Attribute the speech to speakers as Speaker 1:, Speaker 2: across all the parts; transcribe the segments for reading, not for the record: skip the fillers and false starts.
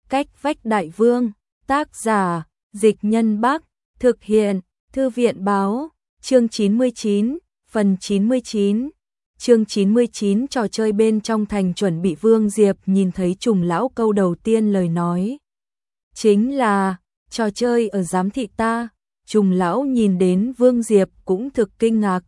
Speaker 1: Cách vách đại vương, tác giả, Dịch Nhân Bắc, thực hiện, Thư viện báo, chương 99, phần 99. Chương 99 trò chơi bên trong thành chuẩn bị. Vương Diệp nhìn thấy Trùng lão câu đầu tiên lời nói. Chính là, trò chơi ở giám thị ta. Trùng lão nhìn đến Vương Diệp cũng thực kinh ngạc.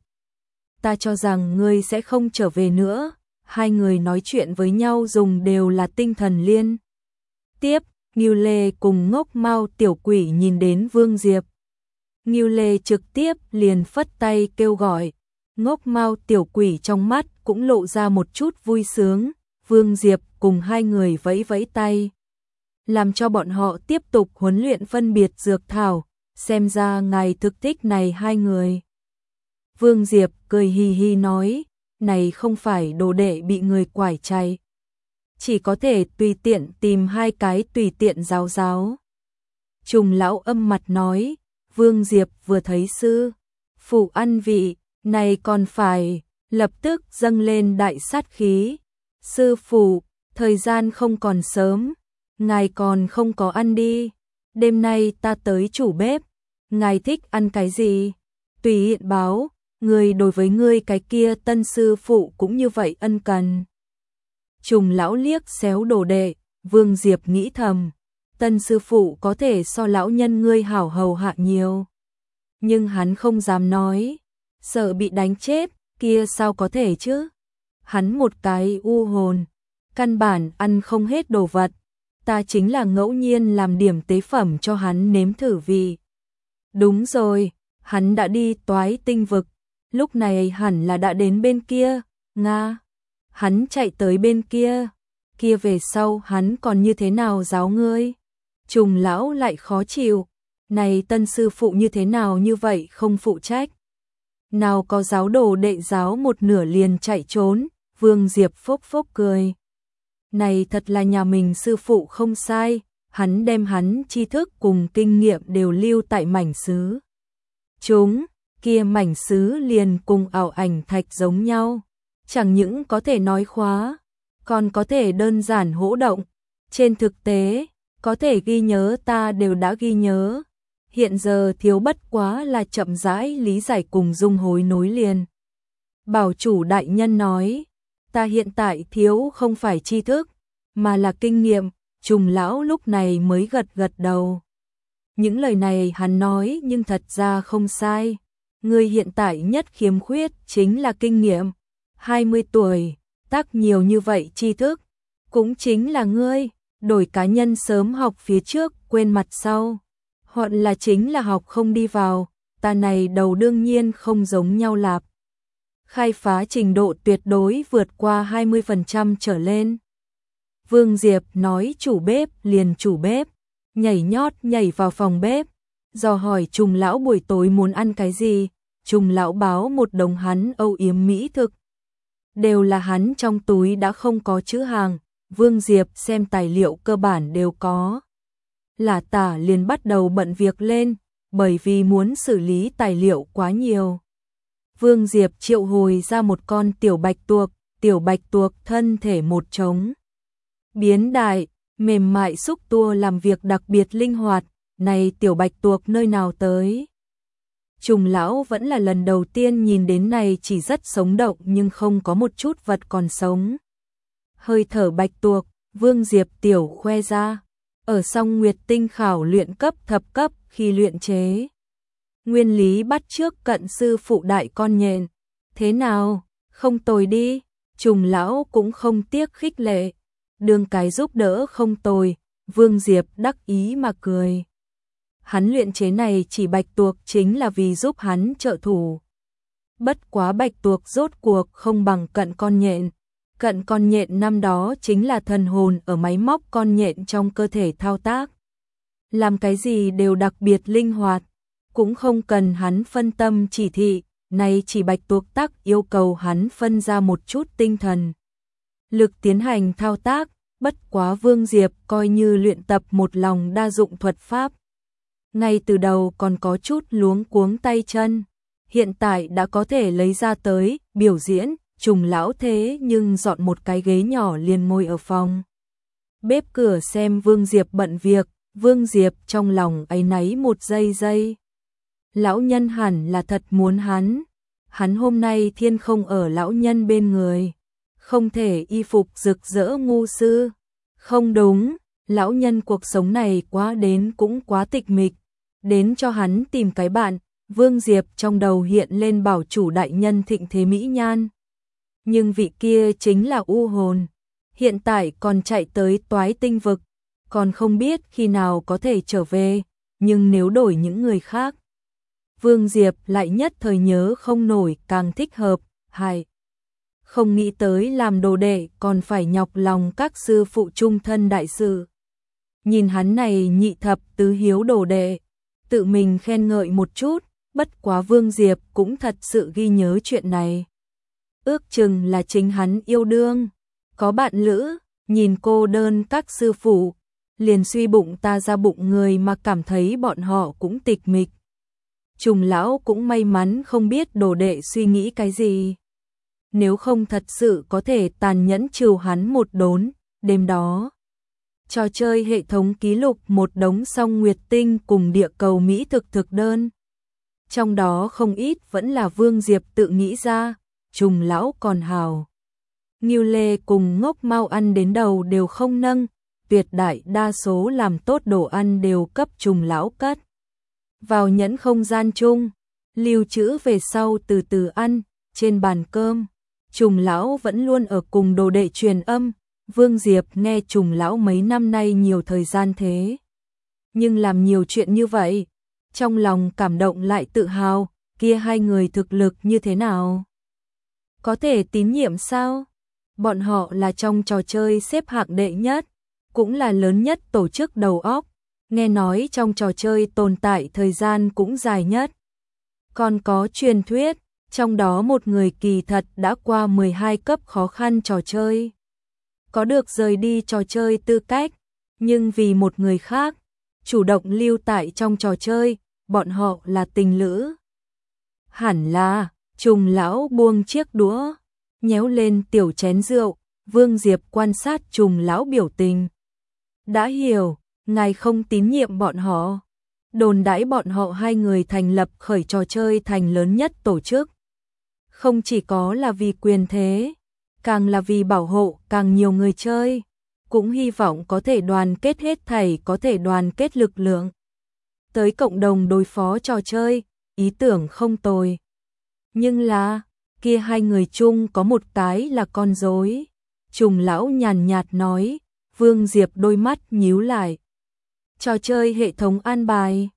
Speaker 1: Ta cho rằng ngươi sẽ không trở về nữa. Hai người nói chuyện với nhau dùng đều là tinh thần liên. Tiếp, Ngưu Lê cùng Ngốc Mao tiểu quỷ nhìn đến Vương Diệp. Ngưu Lê trực tiếp liền phất tay kêu gọi. Ngốc Mao tiểu quỷ trong mắt cũng lộ ra một chút vui sướng. Vương Diệp cùng hai người vẫy vẫy tay, làm cho bọn họ tiếp tục huấn luyện phân biệt dược thảo. Xem ra ngài thực thích này hai người. Vương Diệp cười hì hì nói, này không phải đồ đệ bị người quải chạy, chỉ có thể tùy tiện tìm hai cái tùy tiện giáo giáo. Trùng lão âm mặt nói, Vương Diệp vừa thấy sư phụ ăn vị, này còn phải lập tức dâng lên đại sát khí. Sư phụ, thời gian không còn sớm, ngài còn không có ăn đi, đêm nay ta tới chủ bếp, ngài thích ăn cái gì? Tùy hiện báo, người đối với ngươi cái kia tân sư phụ cũng như vậy ân cần. Trùng lão liếc xéo đồ đệ, Vương Diệp nghĩ thầm, tân sư phụ có thể so lão nhân ngươi hảo hầu hạ nhiều. Nhưng hắn không dám nói, sợ bị đánh chết, kia sao có thể chứ? Hắn một cái u hồn, căn bản ăn không hết đồ vật, ta chính là ngẫu nhiên làm điểm tế phẩm cho hắn nếm thử vị. Đúng rồi, hắn đã đi Toái Tinh vực, lúc này hẳn là đã đến bên kia, Nga. Hắn chạy tới bên kia, kia về sau hắn còn như thế nào giáo ngươi? Trùng lão lại khó chịu, này tân sư phụ như thế nào như vậy không phụ trách? Nào có giáo đồ đệ giáo một nửa liền chạy trốn. Vương Diệp phốc phốc cười. Này thật là nhà mình sư phụ không sai, hắn đem hắn tri thức cùng kinh nghiệm đều lưu tại mảnh sứ. Chúng, kia mảnh sứ liền cùng ảo ảnh thạch giống nhau, chẳng những có thể nói khóa, còn có thể đơn giản hỗ động. Trên thực tế, có thể ghi nhớ ta đều đã ghi nhớ. Hiện giờ thiếu bất quá là chậm rãi lý giải cùng dung hối nối liền. Bảo chủ đại nhân nói, ta hiện tại thiếu không phải tri thức, mà là kinh nghiệm. Trùng lão lúc này mới gật gật đầu. Những lời này hắn nói nhưng thật ra không sai. Ngươi hiện tại nhất khiếm khuyết chính là kinh nghiệm. 20 tuổi, tác nhiều như vậy tri thức, cũng chính là ngươi, đổi cá nhân sớm học phía trước, quên mặt sau. Hoặc là chính là học không đi vào, ta này đầu đương nhiên không giống nhau lạp. Khai phá trình độ tuyệt đối vượt qua 20% trở lên. Vương Diệp nói chủ bếp liền chủ bếp, nhảy nhót nhảy vào phòng bếp, dò hỏi Trùng lão buổi tối muốn ăn cái gì. Trùng lão báo một đống hắn âu yếm mỹ thực. Đều là hắn trong túi đã không có chữ hàng, Vương Diệp xem tài liệu cơ bản đều có. Là tả liền bắt đầu bận việc lên, bởi vì muốn xử lý tài liệu quá nhiều. Vương Diệp triệu hồi ra một con tiểu bạch tuộc thân thể một trống. Biến đại, mềm mại xúc tua làm việc đặc biệt linh hoạt, này tiểu bạch tuộc nơi nào tới? Trùng lão vẫn là lần đầu tiên nhìn đến này chỉ rất sống động nhưng không có một chút vật còn sống. Hơi thở bạch tuộc, Vương Diệp tiểu khoe ra, ở song Nguyệt Tinh khảo luyện cấp thập cấp khi luyện chế. Nguyên lý bắt trước cận sư phụ đại con nhện. Thế nào, không tồi đi, Trùng lão cũng không tiếc khích lệ. Đương cái giúp đỡ không tồi, Vương Diệp đắc ý mà cười. Hắn luyện chế này chỉ bạch tuộc chính là vì giúp hắn trợ thủ. Bất quá bạch tuộc rốt cuộc không bằng cận con nhện. Cận con nhện năm đó chính là thần hồn ở máy móc con nhện trong cơ thể thao tác. Làm cái gì đều đặc biệt linh hoạt, cũng không cần hắn phân tâm chỉ thị, này chỉ bạch tuộc tác yêu cầu hắn phân ra một chút tinh thần lực tiến hành thao tác. Bất quá Vương Diệp coi như luyện tập một lòng đa dụng thuật pháp. Ngay từ đầu còn có chút luống cuống tay chân, hiện tại đã có thể lấy ra tới, biểu diễn. Trùng lão thế nhưng dọn một cái ghế nhỏ liền ngồi ở phòng bếp cửa xem Vương Diệp bận việc, Vương Diệp trong lòng áy náy một giây. Lão nhân hẳn là thật muốn hắn hôm nay thiên không ở lão nhân bên người, không thể y phục rực rỡ ngu sư. Không đúng, lão nhân cuộc sống này cũng quá tịch mịch, đến cho hắn tìm cái bạn. Vương Diệp trong đầu hiện lên bảo chủ đại nhân thịnh thế mỹ nhan. Nhưng vị kia chính là u hồn, hiện tại còn chạy tới Toái Tinh vực, còn không biết khi nào có thể trở về, nhưng nếu đổi những người khác, Vương Diệp lại nhất thời nhớ không nổi càng thích hợp, không nghĩ tới làm đồ đệ còn phải nhọc lòng các sư phụ trung thân đại sự. Nhìn hắn này nhị thập tứ hiếu đồ đệ, tự mình khen ngợi một chút, bất quá Vương Diệp cũng thật sự ghi nhớ chuyện này. Ước chừng là chính hắn yêu đương, có bạn lữ, nhìn cô đơn các sư phụ, liền suy bụng ta ra bụng người mà cảm thấy bọn họ cũng tịch mịch. Trùng lão cũng may mắn không biết đồ đệ suy nghĩ cái gì. Nếu không thật sự có thể tàn nhẫn trừ hắn một đốn, đêm đó. Trò chơi hệ thống ký lục một đống song nguyệt tinh cùng địa cầu Mỹ thực đơn. Trong đó không ít vẫn là Vương Diệp tự nghĩ ra, Trùng lão còn hào. Ngưu Lê cùng Ngốc Mau ăn đến đầu đều không nâng, tuyệt đại đa số làm tốt đồ ăn đều cấp Trùng lão cất vào nhẫn không gian chung, lưu trữ về sau từ từ ăn. Trên bàn cơm, Trùng lão vẫn luôn ở cùng đồ đệ truyền âm. Vương Diệp nghe Trùng lão mấy năm nay nhiều thời gian thế, nhưng làm nhiều chuyện như vậy, trong lòng cảm động lại tự hào. Kia hai người thực lực như thế nào? Có thể tín nhiệm sao? Bọn họ là trong trò chơi xếp hạng đệ nhất, cũng là lớn nhất tổ chức đầu óc, nghe nói trong trò chơi tồn tại thời gian cũng dài nhất. Còn có truyền thuyết, trong đó một người kỳ thật đã qua 12 cấp khó khăn trò chơi, có được rời đi trò chơi tư cách, nhưng vì một người khác, chủ động lưu tại trong trò chơi, bọn họ là tình lữ. Hẳn là, Trùng lão buông chiếc đũa, nhéo lên tiểu chén rượu, Vương Diệp quan sát Trùng lão biểu tình. Đã hiểu, ngài không tín nhiệm bọn họ. Đồn đãi bọn họ hai người thành lập khởi trò chơi thành lớn nhất tổ chức. Không chỉ có là vì quyền thế, càng là vì bảo hộ càng nhiều người chơi, cũng hy vọng có thể đoàn kết hết thảy, có thể đoàn kết lực lượng tới cộng đồng đối phó trò chơi, ý tưởng không tồi. Nhưng là, kia hai người chung có một cái là con rối. Trùng lão nhàn nhạt nói. Vương Diệp đôi mắt nhíu lại. Trò chơi hệ thống an bài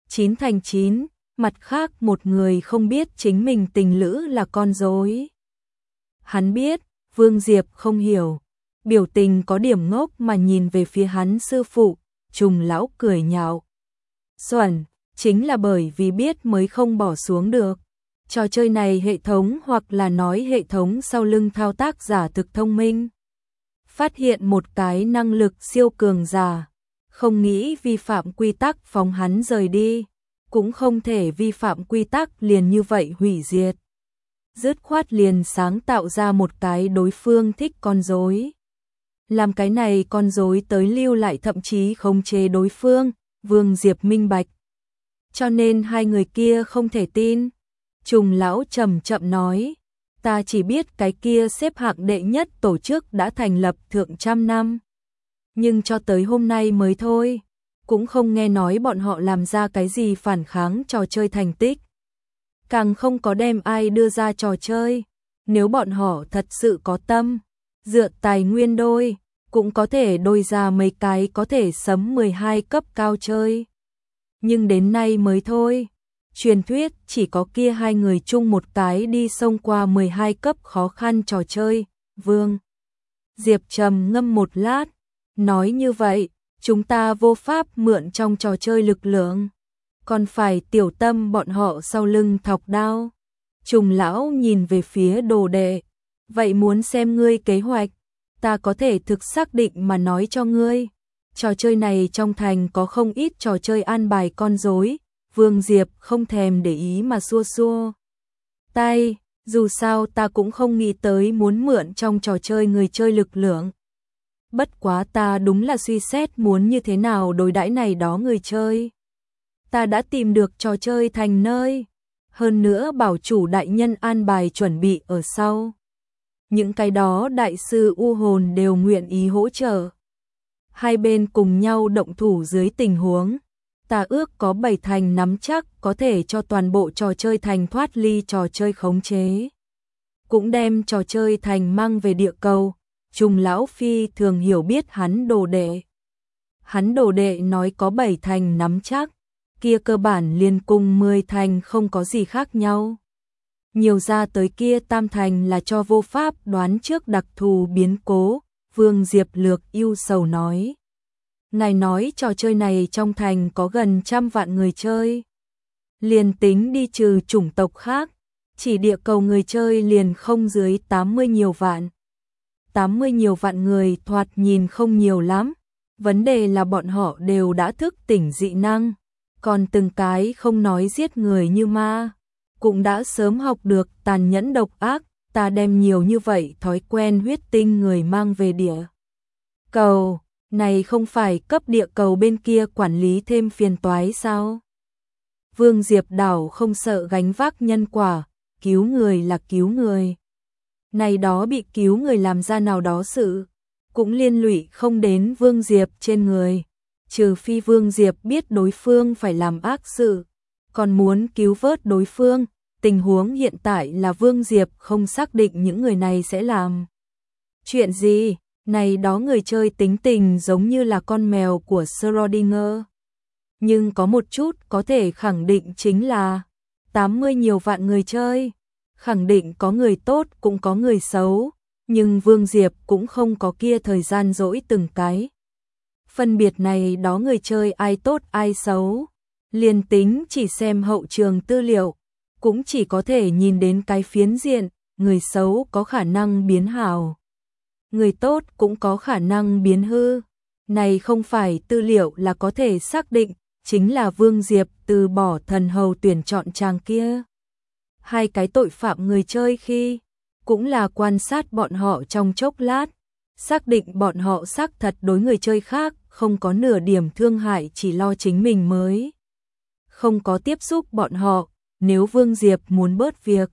Speaker 1: 9/9, mặt khác một người không biết chính mình tình lữ là con rối. Hắn biết, Vương Diệp không hiểu, biểu tình có điểm ngốc mà nhìn về phía hắn sư phụ. Trùng lão cười nhạo. Xuẩn, chính là bởi vì biết mới không bỏ xuống được. Trò chơi này hệ thống hoặc là nói hệ thống sau lưng thao tác giả thực thông minh. Phát hiện một cái năng lực siêu cường giả, không nghĩ vi phạm quy tắc phóng hắn rời đi, cũng không thể vi phạm quy tắc liền như vậy hủy diệt. Dứt khoát liền sáng tạo ra một cái đối phương thích con rối. Làm cái này con rối tới lưu lại thậm chí khống chế đối phương, Vương Diệp minh bạch. Cho nên hai người kia không thể tin. Trùng lão chậm chậm nói, ta chỉ biết cái kia xếp hạng đệ nhất tổ chức đã thành lập thượng trăm năm. Nhưng cho tới hôm nay mới thôi, cũng không nghe nói bọn họ làm ra cái gì phản kháng trò chơi thành tích. Càng không có đem ai đưa ra trò chơi. Nếu bọn họ thật sự có tâm, dựa tài nguyên đôi, cũng có thể đôi ra mấy cái có thể sấm 12 cấp cao chơi. Nhưng đến nay mới thôi. Truyền thuyết chỉ có kia hai người chung một cái đi xông qua 12 cấp khó khăn trò chơi. Vương Diệp trầm ngâm một lát, nói như vậy, chúng ta vô pháp mượn trong trò chơi lực lượng, còn phải tiểu tâm bọn họ sau lưng thọc đao. Trùng lão nhìn về phía đồ đệ, vậy muốn xem ngươi kế hoạch, ta có thể thực xác định mà nói cho ngươi. Trò chơi này trong thành có không ít trò chơi an bài con rối. Vương Diệp không thèm để ý mà xua xua tay, dù sao ta cũng không nghĩ tới muốn mượn trong trò chơi người chơi lực lượng. bất quá ta đúng là suy xét muốn như thế nào đối đãi này đó người chơi. Ta đã tìm được trò chơi thành nơi, hơn nữa bảo chủ đại nhân an bài chuẩn bị ở sau. Những cái đó đại sư u hồn đều nguyện ý hỗ trợ. Hai bên cùng nhau động thủ dưới tình huống, ta ước có 7 thành nắm chắc có thể cho toàn bộ trò chơi thành thoát ly trò chơi khống chế. Cũng đem trò chơi thành mang về địa cầu. Trùng lão phi thường hiểu biết hắn đồ đệ. Hắn đồ đệ nói có 7 thành nắm chắc, kia cơ bản liền cùng 10 thành không có gì khác nhau. Nhiều ra tới kia tam thành là cho vô pháp đoán trước đặc thù biến cố, Vương Diệp lược ưu sầu nói. Ngài nói trò chơi này trong thành có gần 100 vạn người chơi. Liền tính đi trừ chủng tộc khác, chỉ địa cầu người chơi liền không dưới 80 nhiều vạn. 80 nhiều vạn người thoạt nhìn không nhiều lắm, vấn đề là bọn họ đều đã thức tỉnh dị năng, còn từng cái không nói giết người như ma, cũng đã sớm học được tàn nhẫn độc ác, ta đem nhiều như vậy thói quen huyết tinh người mang về địa cầu, này không phải cấp địa cầu bên kia quản lý thêm phiền toái sao? Vương Diệp đảo không sợ gánh vác nhân quả, cứu người là cứu người. Này đó bị cứu người làm ra nào đó sự, cũng liên lụy không đến Vương Diệp trên người, trừ phi Vương Diệp biết đối phương phải làm ác sự, còn muốn cứu vớt đối phương, tình huống hiện tại là Vương Diệp không xác định những người này sẽ làm chuyện gì, này đó người chơi tính tình giống như là con mèo của Schrödinger. Nhưng có một chút có thể khẳng định chính là 80 nhiều vạn người chơi, khẳng định có người tốt cũng có người xấu, nhưng Vương Diệp cũng không có kia thời gian dỗi từng cái. Phân biệt này đó người chơi ai tốt ai xấu, liền tính chỉ xem hậu trường tư liệu, cũng chỉ có thể nhìn đến cái phiến diện, người xấu có khả năng biến hảo, người tốt cũng có khả năng biến hư. Này không phải tư liệu là có thể xác định, chính là Vương Diệp từ bỏ thần hầu tuyển chọn chàng kia. Hai cái tội phạm người chơi khi, cũng là quan sát bọn họ trong chốc lát, xác định bọn họ xác thật đối người chơi khác, không có nửa điểm thương hại chỉ lo chính mình mới. Không có tiếp xúc bọn họ, nếu Vương Diệp muốn bớt việc,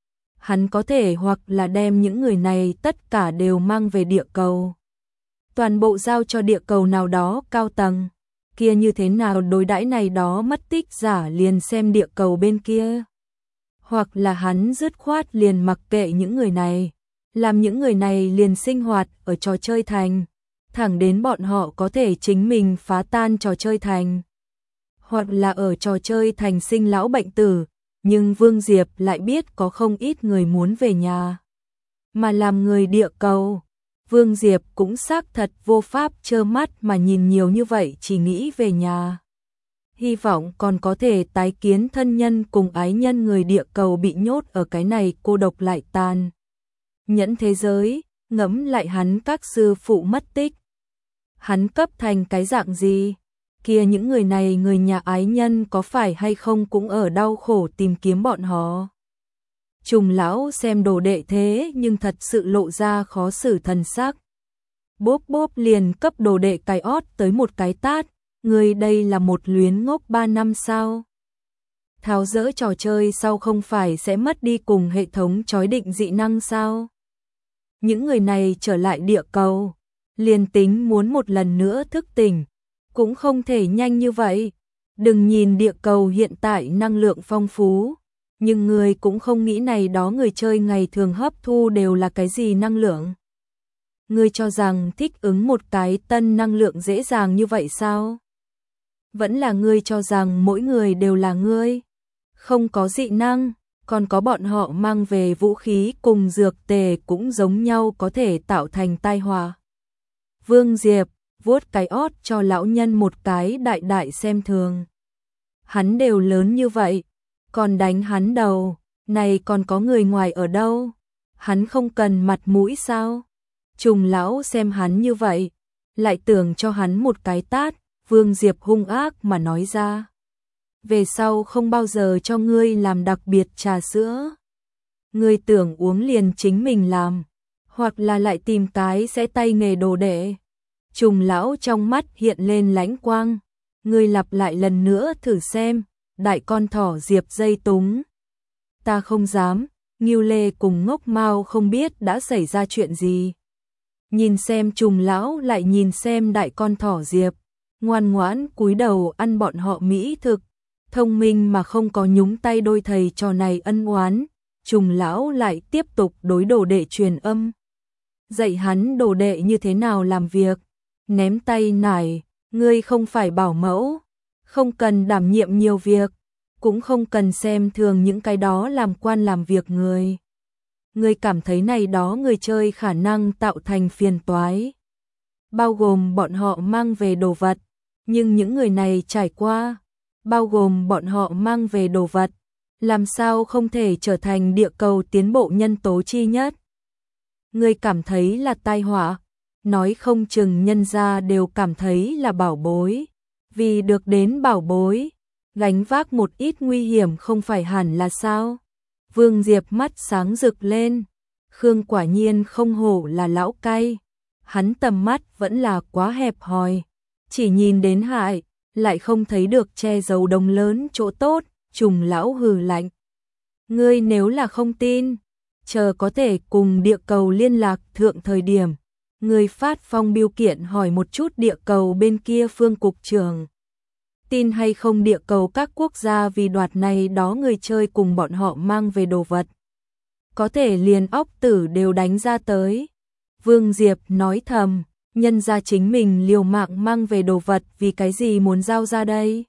Speaker 1: hắn có thể hoặc là đem những người này tất cả đều mang về địa cầu. Toàn bộ giao cho địa cầu nào đó cao tầng, kia như thế nào đối đãi này đó mất tích giả liền xem địa cầu bên kia. Hoặc là hắn dứt khoát liền mặc kệ những người này, làm những người này liền sinh hoạt ở trò chơi thành, thẳng đến bọn họ có thể chính mình phá tan trò chơi thành. Hoặc là ở trò chơi thành sinh lão bệnh tử, nhưng Vương Diệp lại biết có không ít người muốn về nhà. Mà làm người địa cầu, Vương Diệp cũng xác thật vô pháp trơ mắt mà nhìn nhiều như vậy chỉ nghĩ về nhà. Hy vọng còn có thể tái kiến thân nhân cùng ái nhân người địa cầu bị nhốt ở cái này cô độc lại tàn nhẫn thế giới, ngẫm lại hắn các sư phụ mất tích. Hắn cấp thành cái dạng gì? Kia những người này người nhà ái nhân có phải hay không cũng ở đau khổ tìm kiếm bọn họ. Trùng lão xem đồ đệ thế nhưng thật sự lộ ra khó xử thần sắc. Bốp bốp liền cấp đồ đệ cái ót tới một cái tát, người đây là một luyến ngốc 3 năm sao? Tháo dỡ trò chơi sau không phải sẽ mất đi cùng hệ thống chói định dị năng sao? Những người này trở lại địa cầu, liền tính muốn một lần nữa thức tỉnh, cũng không thể nhanh như vậy. Đừng nhìn địa cầu hiện tại năng lượng phong phú, nhưng người cũng không nghĩ này đó người chơi ngày thường hấp thu đều là cái gì năng lượng. Ngươi cho rằng thích ứng một cái tân năng lượng dễ dàng như vậy sao? Vẫn là ngươi cho rằng mỗi người đều là ngươi, không có dị năng, còn có bọn họ mang về vũ khí cùng dược tề cũng giống nhau có thể tạo thành tai họa. Vương Diệp vuốt cái ót cho lão nhân một cái đại đại xem thường. Hắn đều lớn như vậy, còn đánh hắn đầu, này còn có người ngoài ở đâu? Hắn không cần mặt mũi sao? Trùng lão xem hắn như vậy, lại tưởng cho hắn một cái tát, Vương Diệp hung ác mà nói ra. Về sau không bao giờ cho ngươi làm đặc biệt trà sữa. Ngươi tưởng uống liền chính mình làm, hoặc là lại tìm cái sẽ tay nghề đồ đệ. Trùng lão trong mắt hiện lên lãnh quang. Ngươi lặp lại lần nữa thử xem, đại con thỏ Diệp dây túng. Ta không dám, Ngưu Lê cùng Ngốc Mao không biết đã xảy ra chuyện gì. Nhìn xem Trùng lão lại nhìn xem đại con thỏ Diệp, ngoan ngoãn cúi đầu ăn bọn họ mỹ thực, thông minh mà không có nhúng tay đôi thầy trò này ân oán. Trùng lão lại tiếp tục đối đồ đệ truyền âm, dạy hắn đồ đệ như thế nào làm việc. Ném tay nải, ngươi không phải bảo mẫu, không cần đảm nhiệm nhiều việc, cũng không cần xem thường những cái đó làm quan làm việc người. Ngươi cảm thấy này đó người chơi khả năng tạo thành phiền toái, bao gồm bọn họ mang về đồ vật, nhưng những người này trải qua, bao gồm bọn họ mang về đồ vật, làm sao không thể trở thành địa cầu tiến bộ nhân tố chi nhất. Ngươi cảm thấy là tai họa, nói không chừng nhân gia đều cảm thấy là bảo bối, vì được đến bảo bối, gánh vác một ít nguy hiểm không phải hẳn là sao? Vương Diệp mắt sáng rực lên, Khương quả nhiên không hổ là lão cay, hắn tầm mắt vẫn là quá hẹp hòi, chỉ nhìn đến hại, lại không thấy được che giấu đồng lớn chỗ tốt. Trùng lão hừ lạnh, ngươi nếu là không tin, chờ có thể cùng địa cầu liên lạc thượng thời điểm, ngươi phát phong biêu kiện hỏi một chút địa cầu bên kia Phương cục trưởng, tin hay không địa cầu các quốc gia vì đoạt này đó người chơi cùng bọn họ mang về đồ vật, có thể liền óc tử đều đánh ra tới. Vương Diệp nói thầm, nhân ra chính mình liều mạng mang về đồ vật, vì cái gì muốn giao ra đây?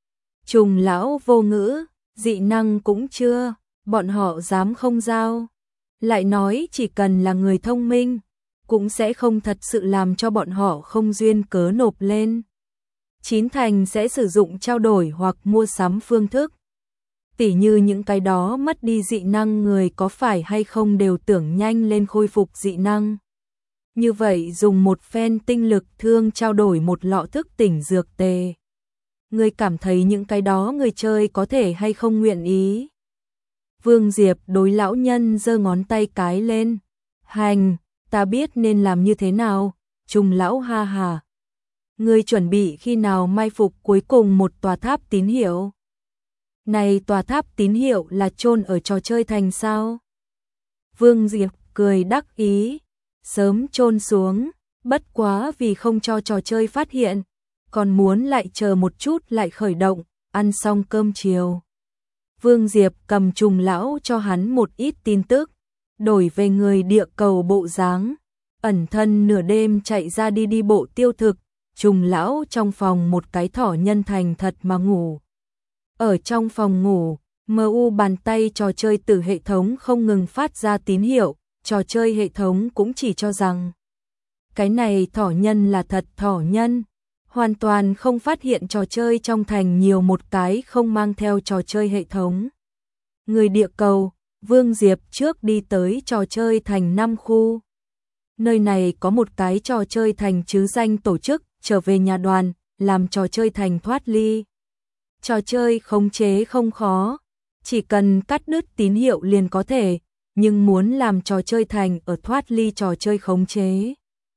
Speaker 1: Trùng lão vô ngữ, dị năng cũng chưa, bọn họ dám không giao. Lại nói chỉ cần là người thông minh, cũng sẽ không thật sự làm cho bọn họ không duyên cớ nộp lên. Chín thành sẽ sử dụng trao đổi hoặc mua sắm phương thức. Tỉ như những cái đó mất đi dị năng người có phải hay không đều tưởng nhanh lên khôi phục dị năng. Như vậy dùng một phen tinh lực thương trao đổi một lọ thức tỉnh dược tề. Ngươi cảm thấy những cái đó người chơi có thể hay không nguyện ý? Vương Diệp đối lão nhân giơ ngón tay cái lên. Hành, ta biết nên làm như thế nào. Trùng lão ha hà. Ngươi chuẩn bị khi nào mai phục cuối cùng một tòa tháp tín hiệu? Này tòa tháp tín hiệu là chôn ở trò chơi thành sao? Vương Diệp cười đắc ý. Sớm chôn xuống, bất quá vì không cho trò chơi phát hiện, còn muốn lại chờ một chút lại khởi động, ăn xong cơm chiều. Vương Diệp cầm Trùng lão cho hắn một ít tin tức, đổi về người địa cầu bộ dáng, ẩn thân nửa đêm chạy ra đi bộ tiêu thực. Trùng lão trong phòng một cái thỏ nhân thành thật mà ngủ. Ở trong phòng ngủ, MU bàn tay trò chơi từ hệ thống không ngừng phát ra tín hiệu, trò chơi hệ thống cũng chỉ cho rằng cái này thỏ nhân là thật thỏ nhân, hoàn toàn không phát hiện trò chơi trong thành nhiều một cái không mang theo trò chơi hệ thống. Người địa cầu, Vương Diệp trước đi tới trò chơi thành 5 khu. Nơi này có một cái trò chơi thành chứ danh tổ chức, trở về nhà đoàn, làm trò chơi thành thoát ly. Trò chơi khống chế không khó, chỉ cần cắt đứt tín hiệu liền có thể, nhưng muốn làm trò chơi thành ở thoát ly trò chơi khống chế.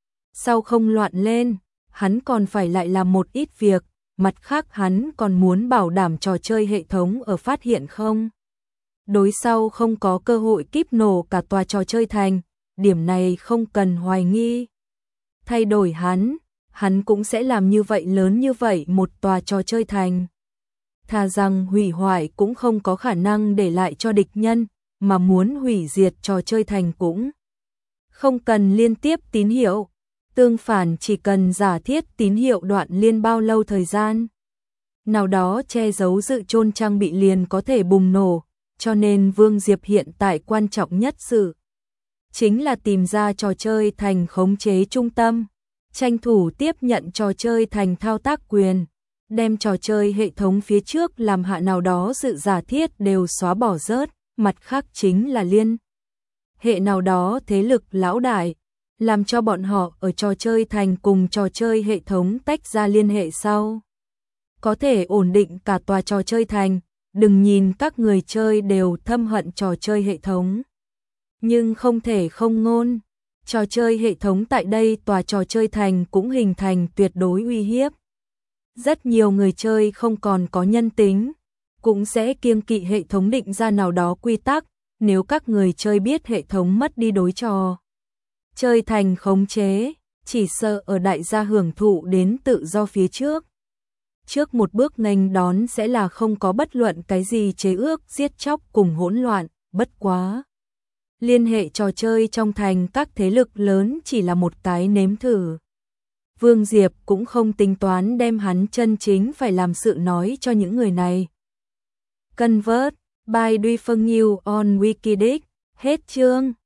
Speaker 1: Sau không loạn lên, hắn còn phải lại làm một ít việc, mặt khác hắn còn muốn bảo đảm trò chơi hệ thống ở phát hiện không. Đối sau không có cơ hội kíp nổ cả tòa trò chơi thành, điểm này không cần hoài nghi. Thay đổi hắn cũng sẽ làm như vậy lớn như vậy một tòa trò chơi thành. Thà rằng hủy hoại cũng không có khả năng để lại cho địch nhân, mà muốn hủy diệt trò chơi thành cũng không cần liên tiếp tín hiệu, tương phản chỉ cần giả thiết tín hiệu đoạn liên bao lâu thời gian. Nào đó che giấu dự trôn trang bị liền có thể bùng nổ, cho nên Vương Diệp hiện tại quan trọng nhất sự chính là tìm ra trò chơi thành khống chế trung tâm, tranh thủ tiếp nhận trò chơi thành thao tác quyền, đem trò chơi hệ thống phía trước làm hạ nào đó sự giả thiết đều xóa bỏ rớt, mặt khác chính là liên hệ nào đó thế lực lão đại, làm cho bọn họ ở trò chơi thành cùng trò chơi hệ thống tách ra liên hệ sau. Có thể ổn định cả tòa trò chơi thành, đừng nhìn các người chơi đều thâm hận trò chơi hệ thống. Nhưng không thể không ngôn, Trò chơi hệ thống tại đây tòa trò chơi thành cũng hình thành tuyệt đối uy hiếp. Rất nhiều người chơi không còn có nhân tính, cũng sẽ kiêng kỵ hệ thống định ra nào đó quy tắc, nếu các người chơi biết hệ thống mất đi đối trò chơi thành khống chế, chỉ sợ ở đại gia hưởng thụ đến tự do phía trước. Trước một bước nghênh đón sẽ là không có bất luận cái gì chế ước, giết chóc cùng hỗn loạn, bất quá. Liên hệ trò chơi trong thành các thế lực lớn chỉ là một cái nếm thử. Vương Diệp cũng không tính toán đem hắn chân chính phải làm sự nói cho những người này. Convert by Duy Phân New on Wikidic, hết chương.